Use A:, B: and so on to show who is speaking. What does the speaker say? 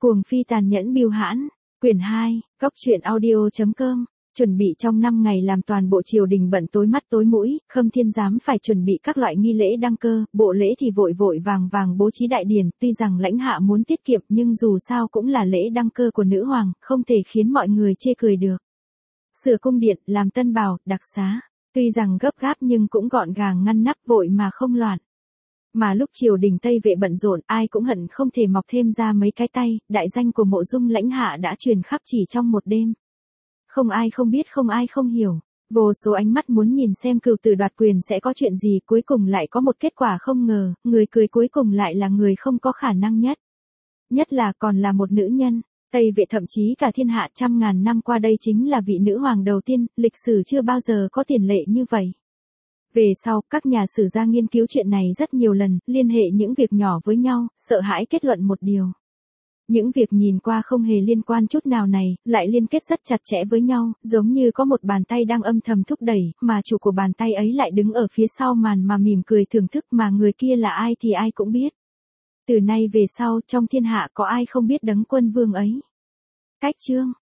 A: Cuồng phi tàn nhẫn bưu hãn, quyển 2, Cốc truyện audio.com. Chuẩn bị trong 5 ngày làm toàn bộ triều đình bận tối mắt tối mũi, Khâm Thiên Giám phải chuẩn bị các loại nghi lễ đăng cơ, bộ lễ thì vội vội vàng vàng bố trí đại điển, tuy rằng lãnh hạ muốn tiết kiệm nhưng dù sao cũng là lễ đăng cơ của nữ hoàng, không thể khiến mọi người chê cười được. Sửa cung điện, làm tân bào, đặc xá, tuy rằng gấp gáp nhưng cũng gọn gàng ngăn nắp, vội mà không loạn. Mà lúc triều đình Tây Vệ bận rộn, ai cũng hận không thể mọc thêm ra mấy cái tay, đại danh của Mộ Dung lãnh hạ đã truyền khắp chỉ trong một đêm. Không ai không biết, không ai không hiểu. Vô số ánh mắt muốn nhìn xem Cửu Tử đoạt quyền sẽ có chuyện gì, cuối cùng lại có một kết quả không ngờ, người cười cuối cùng lại là người không có khả năng nhất. Nhất là còn là một nữ nhân. Tây Vệ thậm chí cả thiên hạ trăm ngàn năm qua đây chính là vị nữ hoàng đầu tiên, lịch sử chưa bao giờ có tiền lệ như vậy. Về sau, các nhà sử gia nghiên cứu chuyện này rất nhiều lần, liên hệ những việc nhỏ với nhau, sợ hãi kết luận một điều. Những việc nhìn qua không hề liên quan chút nào này, lại liên kết rất chặt chẽ với nhau, giống như có một bàn tay đang âm thầm thúc đẩy, mà chủ của bàn tay ấy lại đứng ở phía sau màn mà mỉm cười thưởng thức, mà người kia là ai thì ai cũng biết. Từ nay về sau, trong thiên hạ có ai không biết Đấng Quân Vương ấy. Cách chương